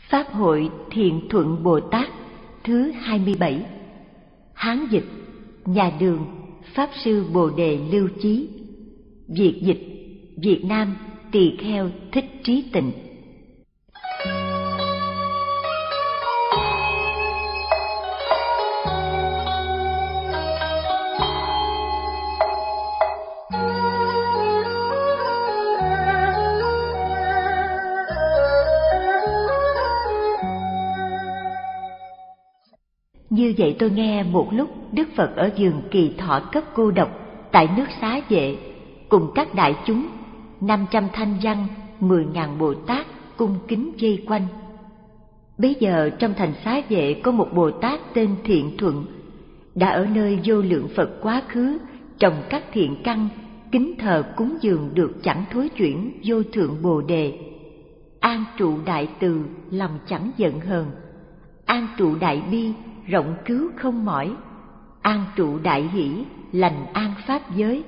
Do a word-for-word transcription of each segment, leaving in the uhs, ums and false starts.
Pháp hội Thiện Thuận Bồ Tát thứ hai mươi bảy. Hán dịch nhà Đường, Pháp sư Bồ Đề Lưu Chí. Việt dịch Việt Nam Tỳ Kheo Thích Trí Tịnh. Như vậy tôi nghe một lúc Đức Phật ở vườn Kỳ Thọ Cấp cô độc tại nước Xá Vệ, cùng các đại chúng, năm trăm thanh văn, mười ngàn Bồ Tát cung kính vây quanh. Bấy giờ trong thành Xá Vệ có một Bồ Tát tên Thiện Thuận, đã ở nơi vô lượng Phật quá khứ trồng các thiện căn, kính thờ cúng dường được chẳng thối chuyển vô thượng Bồ Đề. An trụ đại từ, lòng chẳng giận hờn. An trụ đại bi, rộng cứu không mỏi. An trụ đại hỷ, lành an pháp giới.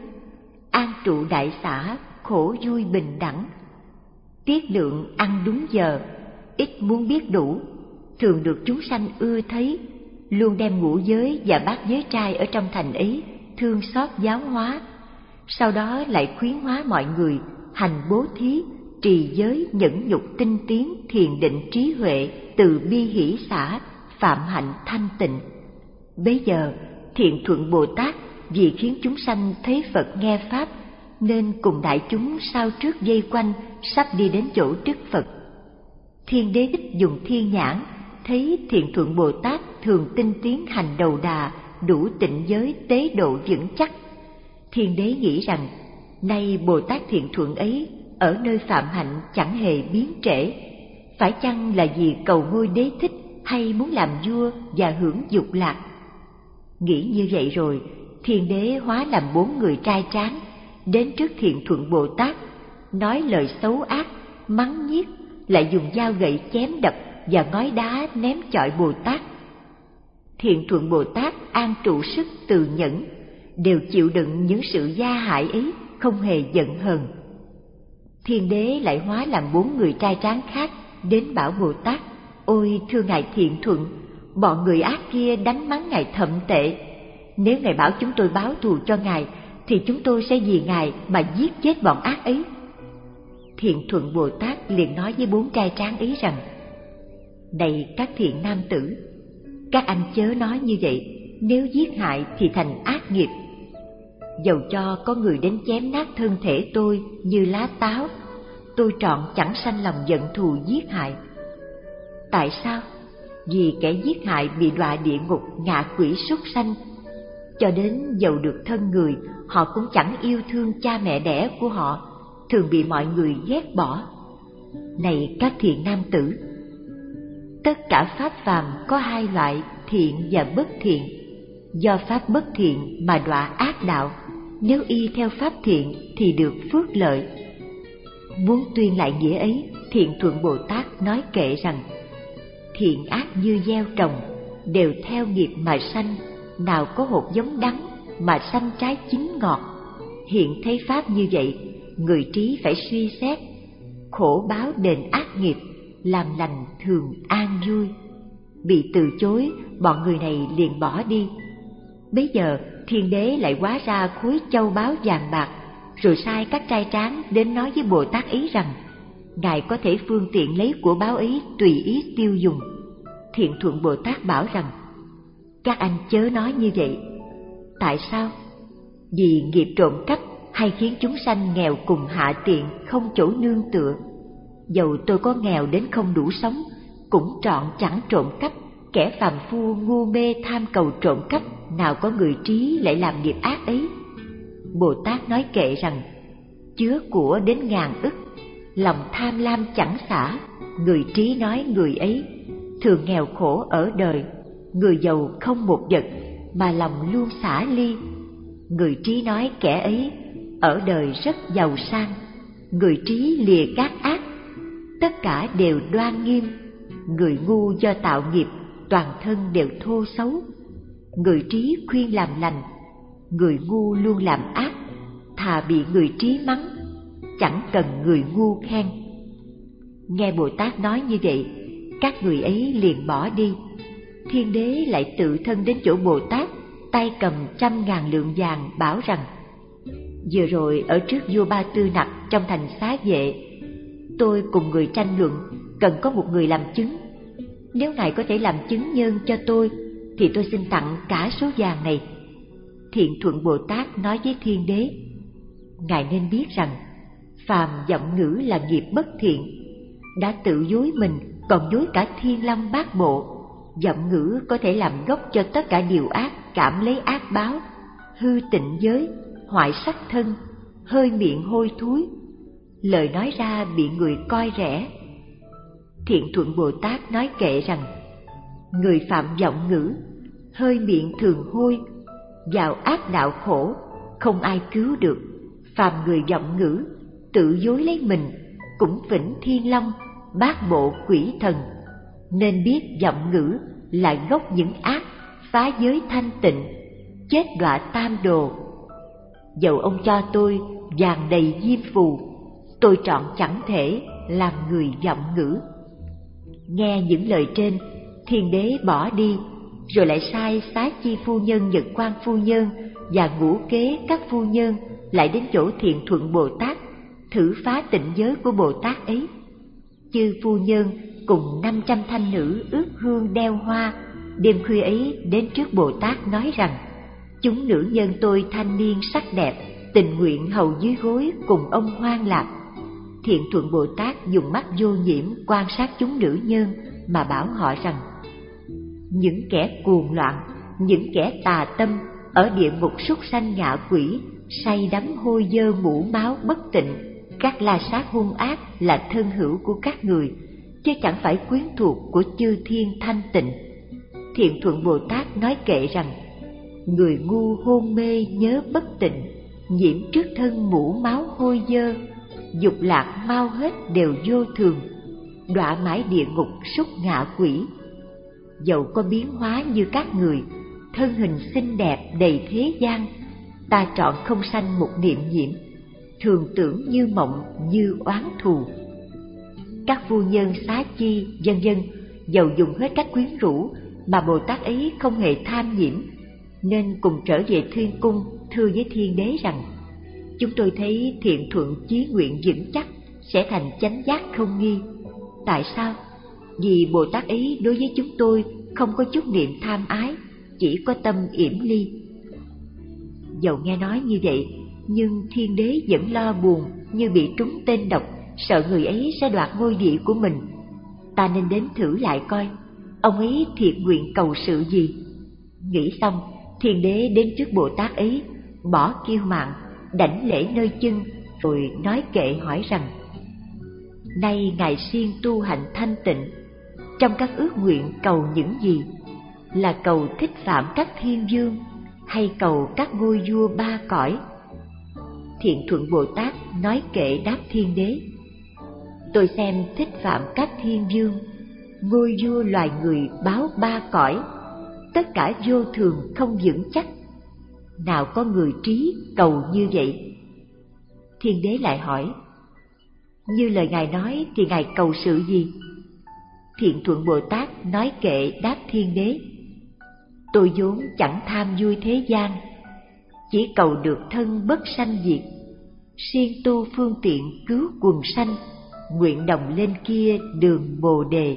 An trụ đại xả, khổ vui bình đẳng. Tiết lượng ăn đúng giờ, ít muốn biết đủ, thường được chúng sanh ưa thấy. Luôn đem ngũ giới và bát giới trai ở trong thành ấy thương xót giáo hóa. Sau đó lại khuyến hóa mọi người hành bố thí, trì giới, nhẫn nhục, tinh tiến, thiền định, trí huệ, từ bi hỷ xả, phạm hạnh thanh tịnh. Bấy giờ Thiện Thuận Bồ Tát vì khiến chúng sanh thấy Phật nghe pháp, nên cùng đại chúng sao trước vây quanh, sắp đi đến chỗ Đức Phật. Thiên Đế Thích dùng thiên nhãn thấy Thiện Thuận Bồ Tát thường tinh tiến hành đầu đà, đủ tịnh giới, tế độ vững chắc. Thiên Đế nghĩ rằng nay Bồ Tát Thiện Thuận ấy ở nơi phạm hạnh chẳng hề biến trễ, phải chăng là vì cầu ngôi đế thích hay muốn làm vua và hưởng dục lạc? Nghĩ như vậy rồi, Thiên Đế hóa làm bốn người trai tráng, đến trước Thiện Thuận Bồ Tát, nói lời xấu ác, mắng nhiếc, lại dùng dao gậy chém đập và ngói đá ném chọi Bồ Tát. Thiện Thuận Bồ Tát an trụ sức từ nhẫn, đều chịu đựng những sự gia hại ấy, không hề giận hờn. Thiên Đế lại hóa làm bốn người trai tráng khác, đến bảo Bồ Tát: ôi thưa ngài Thiện Thuận, bọn người ác kia đánh mắng ngài thậm tệ. Nếu ngài bảo chúng tôi báo thù cho ngài, thì chúng tôi sẽ vì ngài mà giết chết bọn ác ấy. Thiện Thuận Bồ Tát liền nói với bốn trai tráng ấy rằng: này các thiện nam tử, các anh chớ nói như vậy, nếu giết hại thì thành ác nghiệp. Dầu cho có người đến chém nát thân thể tôi như lá táo, tôi trọn chẳng sanh lòng giận thù giết hại. Tại sao? Vì kẻ giết hại bị đọa địa ngục, ngạ quỷ, súc sanh. Cho đến dầu được thân người, họ cũng chẳng yêu thương cha mẹ đẻ của họ, thường bị mọi người ghét bỏ. Này các thiện nam tử, tất cả pháp phàm có hai loại, thiện và bất thiện. Do pháp bất thiện mà đọa ác đạo, nếu y theo pháp thiện thì được phước lợi. Muốn tuyên lại nghĩa ấy, Thiện Thuận Bồ Tát nói kệ rằng: thiện ác như gieo trồng, đều theo nghiệp mà sanh, nào có hột giống đắng mà sanh trái chín ngọt. Hiện thấy pháp như vậy, người trí phải suy xét, khổ báo đền ác nghiệp, làm lành thường an vui. Bị từ chối, bọn người này liền bỏ đi. Bấy giờ Thiên Đế lại hóa ra khối châu báu vàng bạc, rồi sai các trai tráng đến nói với Bồ Tát ấy rằng ngài có thể phương tiện lấy của báu ấy tùy ý tiêu dùng. Thiện Thuận Bồ Tát bảo rằng: các anh chớ nói như vậy. Tại sao? Vì nghiệp trộm cắp hay khiến chúng sanh nghèo cùng hạ tiện, không chỗ nương tựa. Dầu tôi có nghèo đến không đủ sống, cũng trọn chẳng trộm cắp. Kẻ phàm phu ngu mê tham cầu trộm cắp, nào có người trí lại làm nghiệp ác ấy. Bồ Tát nói kệ rằng: chứa của đến ngàn ức, lòng tham lam chẳng xả. Người trí nói người ấy thường nghèo khổ ở đời, người giàu không một vật mà lòng luôn xả ly. Người trí nói kẻ ấy ở đời rất giàu sang, người trí lìa các ác, tất cả đều đoan nghiêm. Người ngu do tạo nghiệp, toàn thân đều thô xấu. Người trí khuyên làm lành, người ngu luôn làm ác, thà bị người trí mắng, chẳng cần người ngu khen. Nghe Bồ Tát nói như vậy, Các người ấy liền bỏ đi. Thiên đế lại tự thân đến chỗ Bồ Tát, tay cầm trăm ngàn lượng vàng, bảo rằng: vừa rồi ở trước vua Ba Tư Nặc trong thành Xá Vệ, tôi cùng người tranh luận, cần có một người làm chứng. Nếu ngài có thể làm chứng nhân cho tôi, thì tôi xin tặng cả số vàng này. Thiện Thuận Bồ Tát nói với thiên đế: ngài nên biết rằng phàm vọng ngữ là nghiệp bất thiện, đã tự dối mình còn dối cả thiên long bát bộ. Vọng ngữ có thể làm gốc cho tất cả điều ác, cảm lấy ác báo, hư tịnh giới, hoại sắc thân, hơi miệng hôi thối, lời nói ra bị người coi rẻ. Thiện Thuận Bồ Tát nói kệ rằng: người phạm vọng ngữ, hơi miệng thường hôi, vào ác đạo khổ, không ai cứu được. Phàm người vọng ngữ, tự dối lấy mình, cũng vĩnh thiên long, bát bộ quỷ thần. Nên biết vọng ngữ là gốc những ác, phá giới thanh tịnh, chết đọa tam đồ. Dầu ông cho tôi vàng đầy diêm phù, tôi trọn chẳng thể làm người vọng ngữ. Nghe những lời trên, thiên đế bỏ đi, rồi lại sai Xá Chi phu nhân, Nhật Quang phu nhân và Ngũ Kế các phu nhân lại đến chỗ Thiện Thuận Bồ Tát, thử phá tịnh giới của Bồ Tát ấy. Chư phu nhân cùng năm trăm thanh nữ ướp hương đeo hoa, đêm khuya ấy đến trước Bồ Tát nói rằng: chúng nữ nhân tôi thanh niên sắc đẹp, tình nguyện hầu dưới gối cùng ông hoan lạc. Thiện Thuận Bồ Tát dùng mắt vô nhiễm quan sát chúng nữ nhân mà bảo họ rằng: những kẻ cuồng loạn, những kẻ tà tâm ở địa ngục súc sanh ngạ quỷ, say đắm hôi dơ mũ máu bất tịnh, các la sát hung ác là thân hữu của các người, chứ chẳng phải quyến thuộc của chư thiên thanh tịnh. Thiện Thuận Bồ Tát nói kệ rằng: người ngu hôn mê nhớ bất tịnh, nhiễm trước thân mũ máu hôi dơ, dục lạc mau hết đều vô thường, đọa mãi địa ngục súc ngạ quỷ. Dầu có biến hóa như các người, thân hình xinh đẹp đầy thế gian, ta trọn không sanh một niệm nhiễm, thường tưởng như mộng như oán thù. Các phu nhân Xá Chi vân vân dầu dùng hết các quyến rũ mà Bồ Tát ấy không hề tham nhiễm, nên cùng trở về Thiên Cung thưa với thiên đế rằng: chúng tôi thấy Thiện Thuận chí nguyện vững chắc, sẽ thành chánh giác không nghi. Tại sao? Vì Bồ Tát ấy đối với chúng tôi không có chút niệm tham ái, chỉ có tâm yểm ly. Dầu nghe nói như vậy, nhưng thiên đế vẫn lo buồn như bị trúng tên độc, sợ người ấy sẽ đoạt ngôi vị của mình. Ta nên đến thử lại coi, ông ấy thiệt nguyện cầu sự gì. Nghĩ xong, thiên đế đến trước Bồ Tát ấy, bỏ kiêu mạn, đảnh lễ nơi chân, rồi nói kệ hỏi rằng: nay ngài siêng tu hạnh thanh tịnh, trong các ước nguyện cầu những gì? Là cầu thích phạm các thiên vương, hay cầu các ngôi vua ba cõi? Thiện Thuận Bồ Tát nói kệ đáp thiên đế: tôi xem thích phạm các thiên vương, ngôi vua loài người báo ba cõi, tất cả vô thường không vững chắc, nào có người trí cầu như vậy? Thiên đế lại hỏi: như lời ngài nói thì ngài cầu sự gì? Thiện Thuận Bồ Tát nói kệ đáp thiên đế: tôi vốn chẳng tham vui thế gian, chỉ cầu được thân bất sanh diệt, siêng tu phương tiện cứu quần sanh, nguyện đồng lên kia đường Bồ Đề.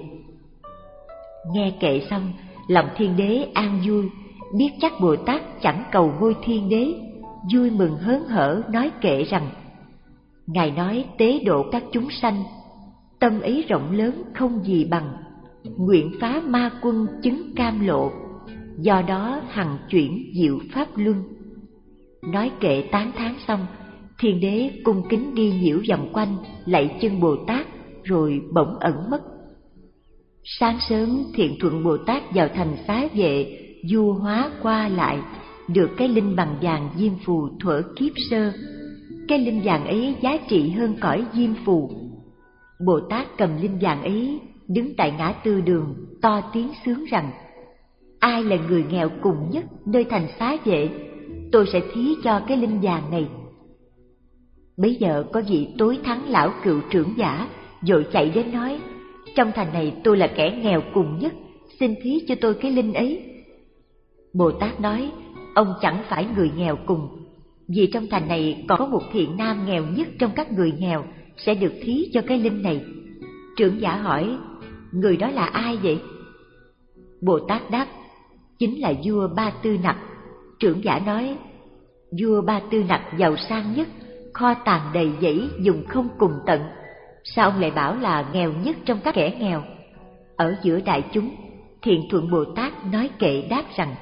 Nghe kệ xong, lòng thiên đế an vui, biết chắc Bồ Tát chẳng cầu ngôi thiên đế, vui mừng hớn hở nói kệ rằng: ngài nói tế độ các chúng sanh, tâm ấy rộng lớn không gì bằng, nguyện phá ma quân chứng cam lộ, do đó hằng chuyển diệu pháp luân. Nói kệ tán thán xong, thiên đế cung kính đi nhiễu vòng quanh lạy chân Bồ Tát, rồi bỗng ẩn mất. Sáng sớm, Thiện Thuận Bồ Tát vào thành Xá Vệ du hóa qua lại, được cái linh bằng vàng diêm phù thuở kiếp sơ. Cái linh vàng ấy giá trị hơn cõi diêm phù. Bồ Tát cầm linh vàng ấy đứng tại ngã tư đường, to tiếng sướng rằng: ai là người nghèo cùng nhất nơi thành Xá Vệ, tôi sẽ thí cho cái linh vàng này. Bấy giờ có vị tối thắng lão cựu trưởng giả vội chạy đến nói: trong thành này tôi là kẻ nghèo cùng nhất, xin thí cho tôi cái linh ấy. Bồ Tát nói, ông chẳng phải người nghèo cùng, vì trong thành này còn có một thiện nam nghèo nhất trong các người nghèo, sẽ được thí cho cái linh này. Trưởng giả hỏi, người đó là ai vậy? Bồ Tát đáp, chính là vua Ba Tư Nặc. Trưởng giả nói, vua Ba Tư Nặc giàu sang nhất, kho tàng đầy dẫy dùng không cùng tận, sao ông lại bảo là nghèo nhất trong các kẻ nghèo? Ở giữa đại chúng, Thiện Thuận Bồ Tát nói kệ đáp rằng,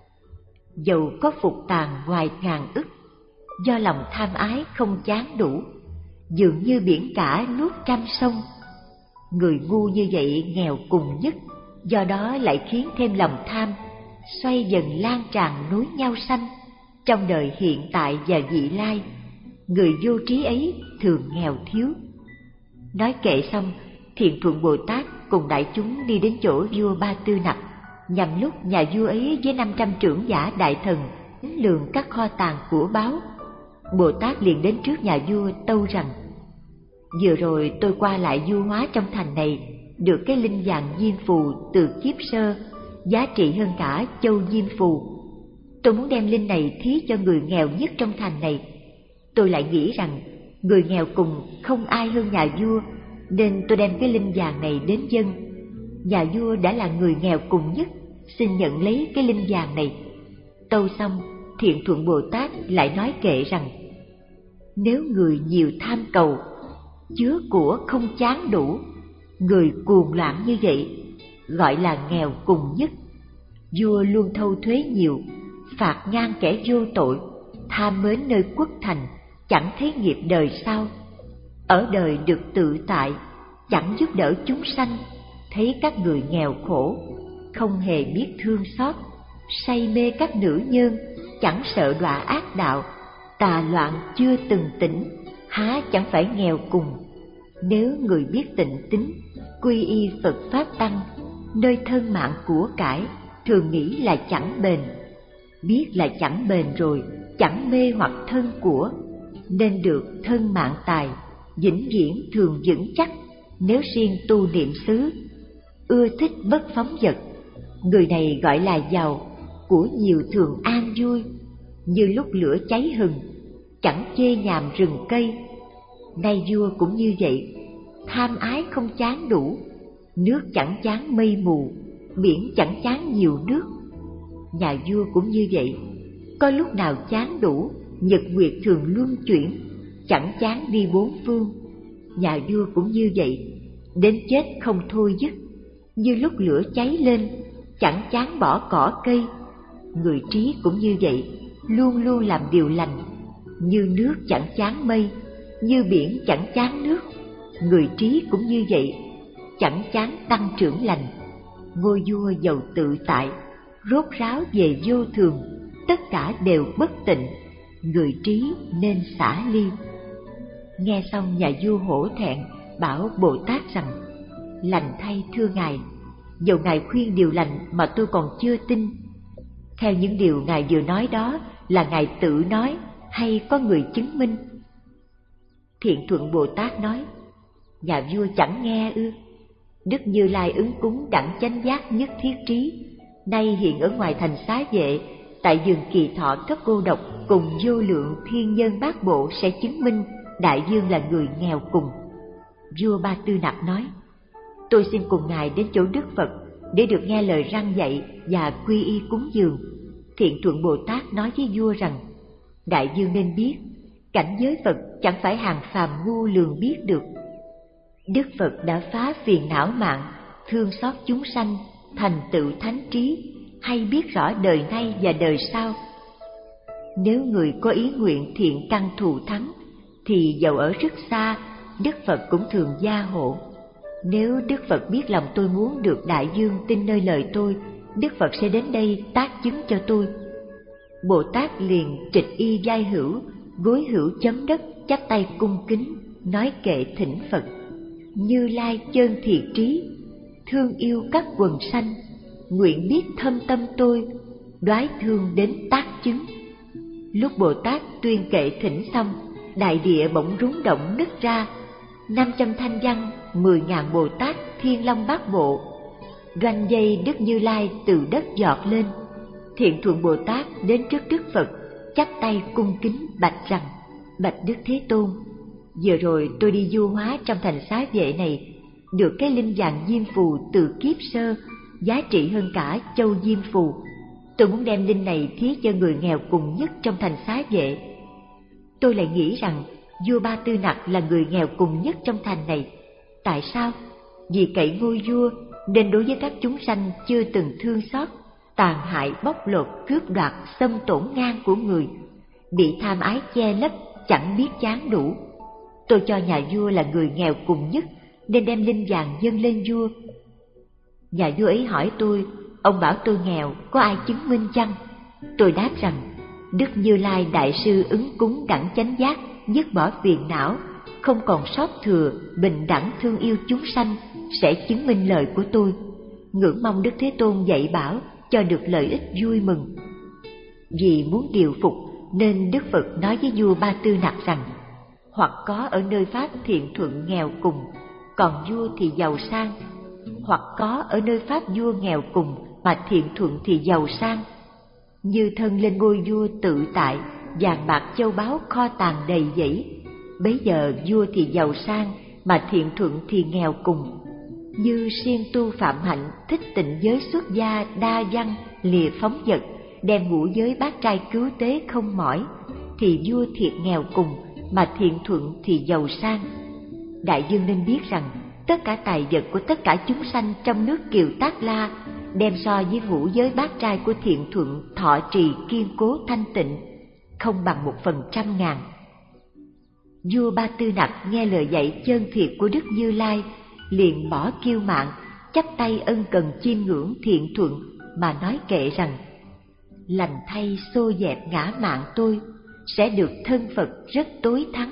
dầu có phục tàng ngoài ngàn ức, do lòng tham ái không chán đủ, dường như biển cả nuốt trăm sông. Người ngu như vậy nghèo cùng nhất, do đó lại khiến thêm lòng tham, xoay dần lan tràn nối nhau sanh, trong đời hiện tại và vị lai. Người vô trí ấy thường nghèo thiếu. Nói kệ xong, Thiện Thuận Bồ Tát cùng đại chúng đi đến chỗ vua Ba Tư Nặc, nhằm lúc nhà vua ấy với năm trăm trưởng giả đại thần tính lường các kho tàng của báu. Bồ Tát liền đến trước nhà vua tâu rằng, vừa rồi tôi qua lại du hóa trong thành này, được cái linh vàng diêm phù từ kiếp sơ, giá trị hơn cả châu diêm phù. Tôi muốn đem linh này thí cho người nghèo nhất trong thành này. Tôi lại nghĩ rằng người nghèo cùng không ai hơn nhà vua, nên tôi đem cái linh vàng này đến dâng. Nhà vua đã là người nghèo cùng nhất, xin nhận lấy cái linh vàng này. Tâu xong, Thiện Thuận Bồ Tát lại nói kệ rằng, nếu người nhiều tham cầu, chứa của không chán đủ, người cuồng loạn như vậy, gọi là nghèo cùng nhất. Vua luôn thâu thuế nhiều, phạt ngang kẻ vô tội, tham mến nơi quốc thành, chẳng thấy nghiệp đời sau. Ở đời được tự tại, chẳng giúp đỡ chúng sanh, thấy các người nghèo khổ, không hề biết thương xót, say mê các nữ nhân, chẳng sợ đọa ác đạo, tà loạn chưa từng tỉnh, há chẳng phải nghèo cùng. Nếu người biết tịnh tín, quy y Phật Pháp Tăng, nơi thân mạng của cải, thường nghĩ là chẳng bền. Biết là chẳng bền rồi, chẳng mê hoặc thân của, nên được thân mạng tài, vĩnh viễn thường vững chắc. Nếu siêng tu niệm xứ, ưa thích bất phóng vật, người này gọi là giàu, của nhiều thường an vui, như lúc lửa cháy hừng, chẳng chê nhàm rừng cây. Nay vua cũng như vậy, tham ái không chán đủ, nước chẳng chán mây mù, biển chẳng chán nhiều nước. Nhà vua cũng như vậy, có lúc nào chán đủ, nhật nguyệt thường luân chuyển, chẳng chán đi bốn phương. Nhà vua cũng như vậy, đến chết không thôi dứt, như lúc lửa cháy lên, chẳng chán bỏ cỏ cây. Người trí cũng như vậy, luôn luôn làm điều lành, như nước chẳng chán mây, như biển chẳng chán nước. Người trí cũng như vậy, chẳng chán tăng trưởng lành. Ngôi vua giàu tự tại, rốt ráo về vô thường, tất cả đều bất tịnh, người trí nên xả ly. Nghe xong, nhà vua hổ thẹn, bảo Bồ Tát rằng, lành thay thưa ngài, dầu ngài khuyên điều lành mà tôi còn chưa tin. Theo những điều ngài vừa nói đó là ngài tự nói hay có người chứng minh? Thiện Thuận Bồ Tát nói, nhà vua chẳng nghe ư? Đức Như Lai ứng cúng đẳng chánh giác nhất thiết trí, nay hiện ở ngoài thành Xá Vệ, tại vườn Kỳ Thọ cấp cô độc, cùng vô lượng thiên nhân bát bộ sẽ chứng minh đại vương là người nghèo cùng. Vua Ba Tư Nặc nói, tôi xin cùng ngài đến chỗ Đức Phật để được nghe lời răn dạy và quy y cúng dường. Thiện Thuận Bồ Tát nói với vua rằng, đại vương nên biết, cảnh giới Phật chẳng phải hàng phàm ngu lường biết được. Đức Phật đã phá phiền não mạng, thương xót chúng sanh, thành tựu thánh trí, hay biết rõ đời nay và đời sau. Nếu người có ý nguyện thiện căn thù thắng, thì dầu ở rất xa, Đức Phật cũng thường gia hộ. Nếu Đức Phật biết lòng tôi muốn được đại vương tin nơi lời tôi, Đức Phật sẽ đến đây tác chứng cho tôi. Bồ Tát liền trịch y vai hữu, gối hữu chấm đất, chắp tay cung kính, nói kệ thỉnh Phật. Như Lai chân thiệt trí, thương yêu các quần sanh, nguyện biết thâm tâm tôi, đoái thương đến tác chứng. Lúc Bồ Tát tuyên kệ thỉnh xong, đại địa bỗng rúng động nứt ra, năm trăm thanh văn, mười ngàn Bồ Tát Thiên Long Bát Bộ. Đoanh dây Đức Như Lai từ đất giọt lên. Thiện Thuận Bồ Tát đến trước Đức Phật, chắp tay cung kính bạch rằng: bạch Đức Thế Tôn, vừa rồi tôi đi du hóa trong thành Xá Vệ này, được cái linh vàng diêm phù từ kiếp sơ, giá trị hơn cả châu diêm phù. Tôi muốn đem linh này thí cho người nghèo cùng nhất trong thành Xá Vệ. Tôi lại nghĩ rằng vua Ba Tư Nặc là người nghèo cùng nhất trong thành này. Tại sao? Vì cậy ngôi vua nên đối với các chúng sanh chưa từng thương xót, tàn hại bóc lột cướp đoạt xâm tổn ngang của người, bị tham ái che lấp chẳng biết chán đủ. Tôi cho nhà vua là người nghèo cùng nhất nên đem linh vàng dâng lên vua. Nhà vua ấy hỏi tôi, ông bảo tôi nghèo, có ai chứng minh chăng? Tôi đáp rằng, Đức Như Lai Đại Sư ứng cúng đẳng chánh giác, dứt bỏ phiền não, không còn sót thừa, bình đẳng thương yêu chúng sanh, sẽ chứng minh lời của tôi. Ngưỡng mong Đức Thế Tôn dạy bảo cho được lợi ích vui mừng. Vì muốn điều phục nên Đức Phật nói với vua Ba Tư Nặc rằng, hoặc có ở nơi Pháp Thiện Thuận nghèo cùng, còn vua thì giàu sang, hoặc có ở nơi Pháp vua nghèo cùng mà Thiện Thuận thì giàu sang. Như thân lên ngôi vua tự tại, vàng bạc châu báu kho tàng đầy dẫy, bấy giờ vua thì giàu sang mà Thiện Thuận thì nghèo cùng. Như siêng tu phạm hạnh, thích tịnh giới xuất gia đa văn, lìa phóng vật, đem ngũ giới bát trai cứu tế không mỏi, thì vua thiệt nghèo cùng mà Thiện Thuận thì giàu sang. Đại dương nên biết rằng tất cả tài vật của tất cả chúng sanh trong nước Kiều Tác La đem so với ngũ giới bát trai của Thiện Thuận thọ trì kiên cố thanh tịnh, không bằng một phần trăm ngàn. Vua Ba Tư Nặc nghe lời dạy chân thiệt của Đức Như Lai, liền bỏ kiêu mạn, chắp tay ân cần chiêm ngưỡng Thiện Thuận mà nói kệ rằng: lành thay xô dẹp ngã mạn tôi, sẽ được thân Phật rất tối thắng.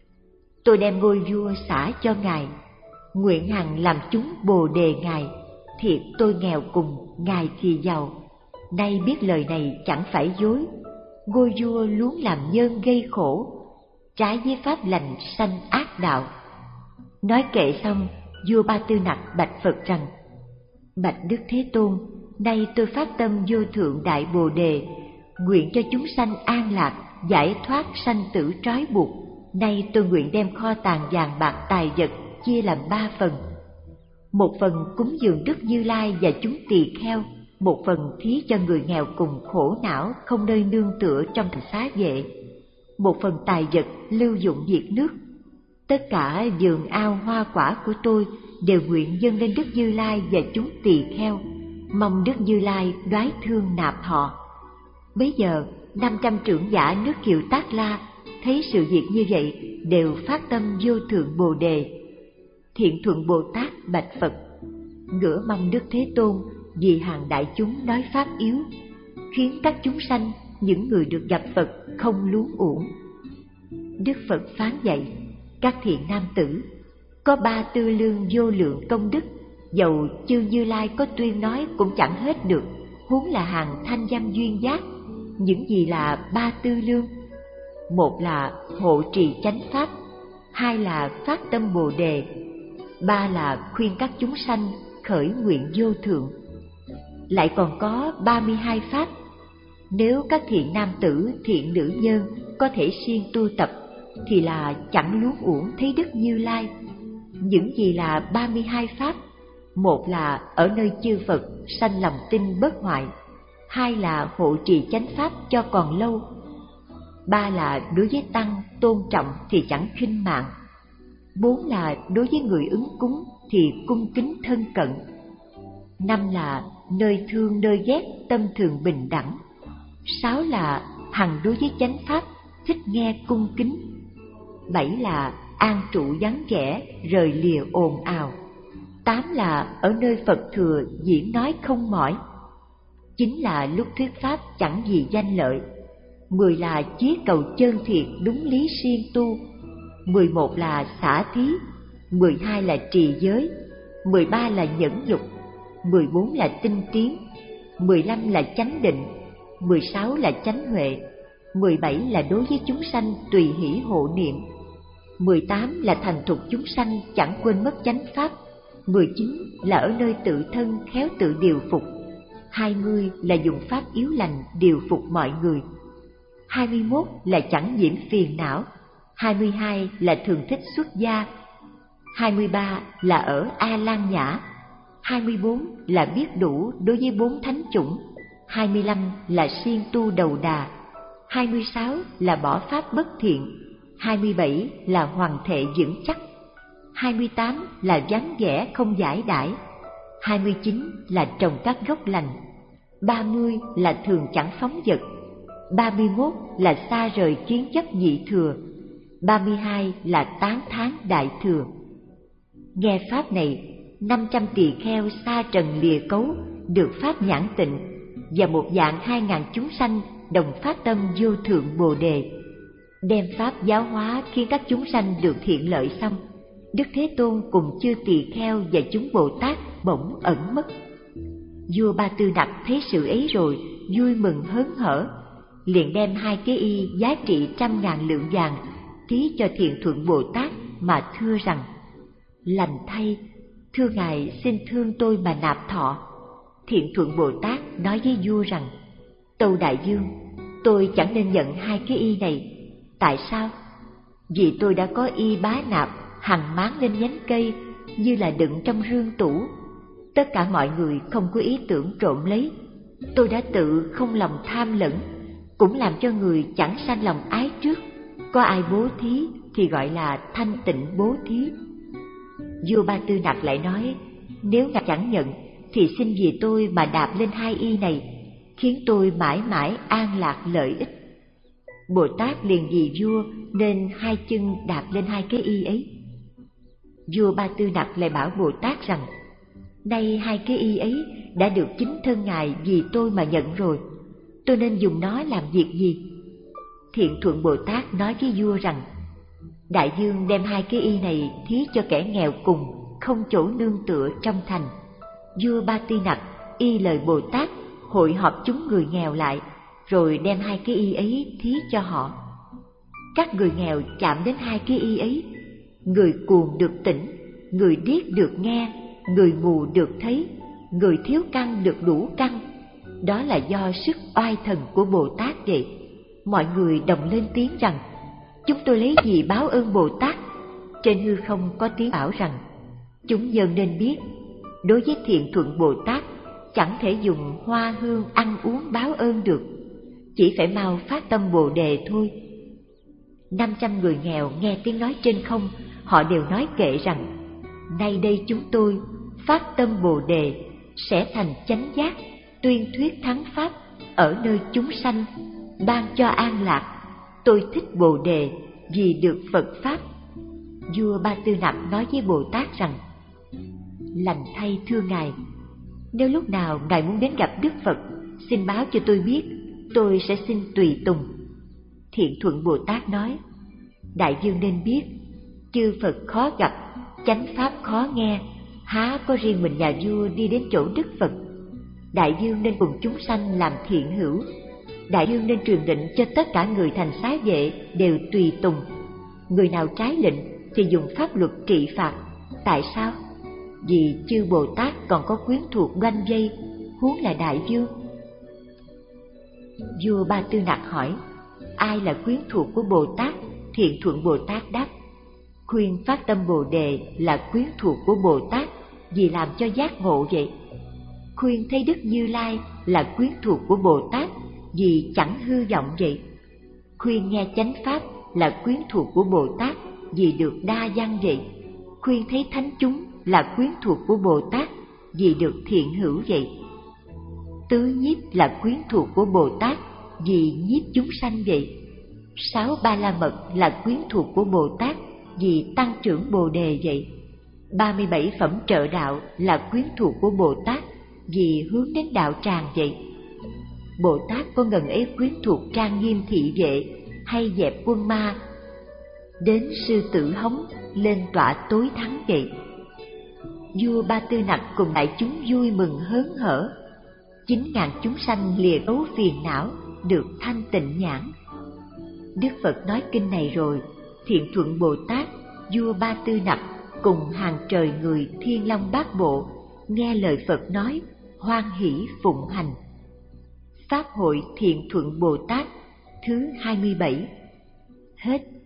Tôi đem ngôi vua xả cho ngài, nguyện hằng làm chúng bồ đề ngài. Thiệt tôi nghèo cùng, ngài thì giàu. Nay biết lời này chẳng phải dối, ngôi vua luống làm nhân gây khổ, trái với pháp lành sanh ác đạo. Nói kệ xong, vua Ba Tư Nặc bạch Phật rằng: bạch Đức Thế Tôn, nay tôi phát tâm vô thượng đại bồ đề, nguyện cho chúng sanh an lạc, giải thoát sanh tử trói buộc. Nay tôi nguyện đem kho tàng vàng bạc tài vật chia làm ba phần. Một phần cúng dường Đức Như Lai và chúng tỳ kheo, một phần thí cho người nghèo cùng khổ não không nơi nương tựa trong thành Xá Vệ, một phần tài vật lưu dụng việc nước. Tất cả vườn ao hoa quả của tôi đều nguyện dâng lên Đức Như Lai và chúng tỳ kheo, mong Đức Như Lai đoái thương nạp họ. Bấy giờ năm trăm trưởng giả nước Kiều Tác La thấy sự việc như vậy đều phát tâm vô thượng bồ đề. Thiện Thuận Bồ Tát bạch Phật: ngửa mong Đức Thế Tôn vì hàng đại chúng nói pháp yếu, khiến các chúng sanh, những người được gặp Phật không luống uổng. Đức Phật phán dạy: các thiện nam tử, có ba tư lương vô lượng công đức, dầu chư Như Lai có tuyên nói cũng chẳng hết được, huống là hàng thanh văn duyên giác. Những gì là ba tư lương? Một là hộ trì chánh pháp, hai là phát tâm bồ đề, ba là khuyên các chúng sanh khởi nguyện vô thượng. Lại còn có ba mươi hai pháp. Nếu các thiện nam tử, thiện nữ nhân có thể siêng tu tập, thì là chẳng luống uổng thấy Đức Như Lai. Những gì là ba mươi hai pháp? Một là ở nơi chư Phật sanh lòng tin bất hoại, hai là hộ trì chánh pháp cho còn lâu, ba là đối với tăng tôn trọng thì chẳng khinh mạng, bốn là đối với người ứng cúng thì cung kính thân cận, năm là nơi thương nơi ghét tâm thường bình đẳng, sáu là hằng đối với chánh pháp thích nghe cung kính, bảy là an trụ vắng vẻ rời lìa ồn ào, tám là ở nơi Phật thừa diễn nói không mỏi, chín là lúc thuyết pháp chẳng vì danh lợi, mười là chí cầu chân thiệt đúng lý siêng tu, mười một là xả thí, mười hai là trì giới, mười ba là nhẫn dục, mười bốn là tinh tiến, mười lăm là chánh định, mười sáu là chánh huệ, mười bảy là đối với chúng sanh tùy hỷ hộ niệm, mười tám là thành thục chúng sanh chẳng quên mất chánh pháp, mười chín là ở nơi tự thân khéo tự điều phục, hai mươi là dùng pháp yếu lành điều phục mọi người, hai mươi mốt là chẳng nhiễm phiền não, hai mươi hai là thường thích xuất gia, hai mươi ba là ở A Lan Nhã, hai mươi bốn là biết đủ đối với bốn thánh chủng, hai mươi lăm là siêng tu đầu đà, hai mươi sáu là bỏ pháp bất thiện, hai mươi bảy là hoàng thệ vững chắc, hai mươi tám là vắng vẻ không giải đãi, hai mươi chín là trồng các gốc lành, ba mươi là thường chẳng phóng dật, ba mươi mốt là xa rời kiến chấp nhị thừa, ba mươi hai là tán thán đại thừa. Nghe pháp này, năm trăm tỳ kheo xa trần lìa cấu được pháp nhãn tịnh, và một vạn hai ngàn chúng sanh đồng phát tâm vô thượng bồ đề, đem pháp giáo hóa khiến các chúng sanh được thiện lợi xong. Đức Thế Tôn cùng chư tỳ kheo và chúng Bồ Tát bỗng ẩn mất. Vua Ba Tư Nặc thấy sự ấy rồi, vui mừng hớn hở, liền đem hai cái y giá trị trăm ngàn lượng vàng thí cho Thiện Thuận Bồ Tát mà thưa rằng: lành thay, thưa ngài xin thương tôi mà nạp thọ. Thiện Thuận Bồ Tát nói với vua rằng: Tâu đại vương, tôi chẳng nên nhận hai cái y này. Tại sao? Vì tôi đã có y bá nạp hằng máng lên nhánh cây, như là đựng trong rương tủ. Tất cả mọi người không có ý tưởng trộm lấy. Tôi đã tự không lòng tham lẫn, cũng làm cho người chẳng sanh lòng ái trước. Có ai bố thí thì gọi là thanh tịnh bố thí. Vua Ba Tư Nặc lại nói: nếu ngài chẳng nhận thì xin vì tôi mà đạp lên hai y này, khiến tôi mãi mãi an lạc lợi ích. Bồ Tát liền vì vua nên hai chân đạp lên hai cái y ấy. Vua Ba Tư Nặc lại bảo Bồ Tát rằng: nay hai cái y ấy đã được chính thân ngài vì tôi mà nhận rồi, tôi nên dùng nó làm việc gì? Thiện Thuận Bồ Tát nói với vua rằng: đại vương đem hai cái y này thí cho kẻ nghèo cùng, không chỗ nương tựa trong thành. Vua Ba Tư Nặc y lời Bồ Tát, hội họp chúng người nghèo lại, rồi đem hai cái y ấy thí cho họ. Các người nghèo chạm đến hai cái y ấy, người cuồng được tỉnh, người điếc được nghe, người mù được thấy, người thiếu căn được đủ căn. Đó là do sức oai thần của Bồ Tát vậy. Mọi người đồng lên tiếng rằng: chúng tôi lấy gì báo ơn Bồ Tát? Trên hư không có tiếng bảo rằng: chúng dân nên biết, đối với Thiện Thuận Bồ Tát chẳng thể dùng hoa hương ăn uống báo ơn được, chỉ phải mau phát tâm Bồ Đề thôi. Năm trăm người nghèo nghe tiếng nói trên không, họ đều nói kệ rằng: nay đây chúng tôi phát tâm Bồ Đề, sẽ thành chánh giác, tuyên thuyết thắng pháp ở nơi chúng sanh, ban cho an lạc. Tôi thích Bồ Đề vì được Phật pháp. Vua Ba Tư Nặc nói với Bồ Tát rằng: lành thay thưa ngài, nếu lúc nào ngài muốn đến gặp Đức Phật, xin báo cho tôi biết, tôi sẽ xin tùy tùng. Thiện Thuận Bồ Tát nói: đại vương nên biết, chư Phật khó gặp, chánh pháp khó nghe, há có riêng mình nhà vua đi đến chỗ Đức Phật. Đại vương nên cùng chúng sanh làm thiện hữu. Đại vương nên truyền lệnh cho tất cả người thành xá vệ đều tùy tùng. Người nào trái lệnh thì dùng pháp luật trị phạt. Tại sao? Vì chư Bồ Tát còn có quyến thuộc quanh vây, huống là đại vương. Vua Ba Tư Nặc hỏi: ai là quyến thuộc của Bồ Tát? Thiện Thuận Bồ Tát đáp: khuyên phát tâm Bồ Đề là quyến thuộc của Bồ Tát, vì làm cho giác ngộ vậy. Khuyên thấy Đức Như Lai là quyến thuộc của Bồ Tát, vì chẳng hư vọng vậy. Khuyên nghe chánh pháp là quyến thuộc của Bồ Tát, vì được đa văn vậy. Khuyên thấy thánh chúng là quyến thuộc của Bồ Tát, vì được thiện hữu vậy. Tứ nhiếp là quyến thuộc của Bồ Tát, vì nhiếp chúng sanh vậy. Sáu ba la mật là quyến thuộc của Bồ Tát, vì tăng trưởng Bồ Đề vậy. Ba mươi bảy phẩm trợ đạo là quyến thuộc của Bồ Tát, vì hướng đến đạo tràng vậy. Bồ Tát có ngần ấy quyến thuộc trang nghiêm thị vệ, hay dẹp quân ma, đến sư tử hống lên tọa tối thắng vậy. Vua Ba Tư Nặc cùng đại chúng vui mừng hớn hở. Chín ngàn chúng sanh lìa ấu phiền não, được thanh tịnh nhãn. Đức Phật nói kinh này rồi, Thiện Thuận Bồ Tát, vua Ba Tư Nặc cùng hàng trời người Thiên Long Bát Bộ nghe lời Phật nói, hoan hỷ phụng hành. Pháp hội Thiện Thuận Bồ Tát thứ hai mươi bảy. Hết.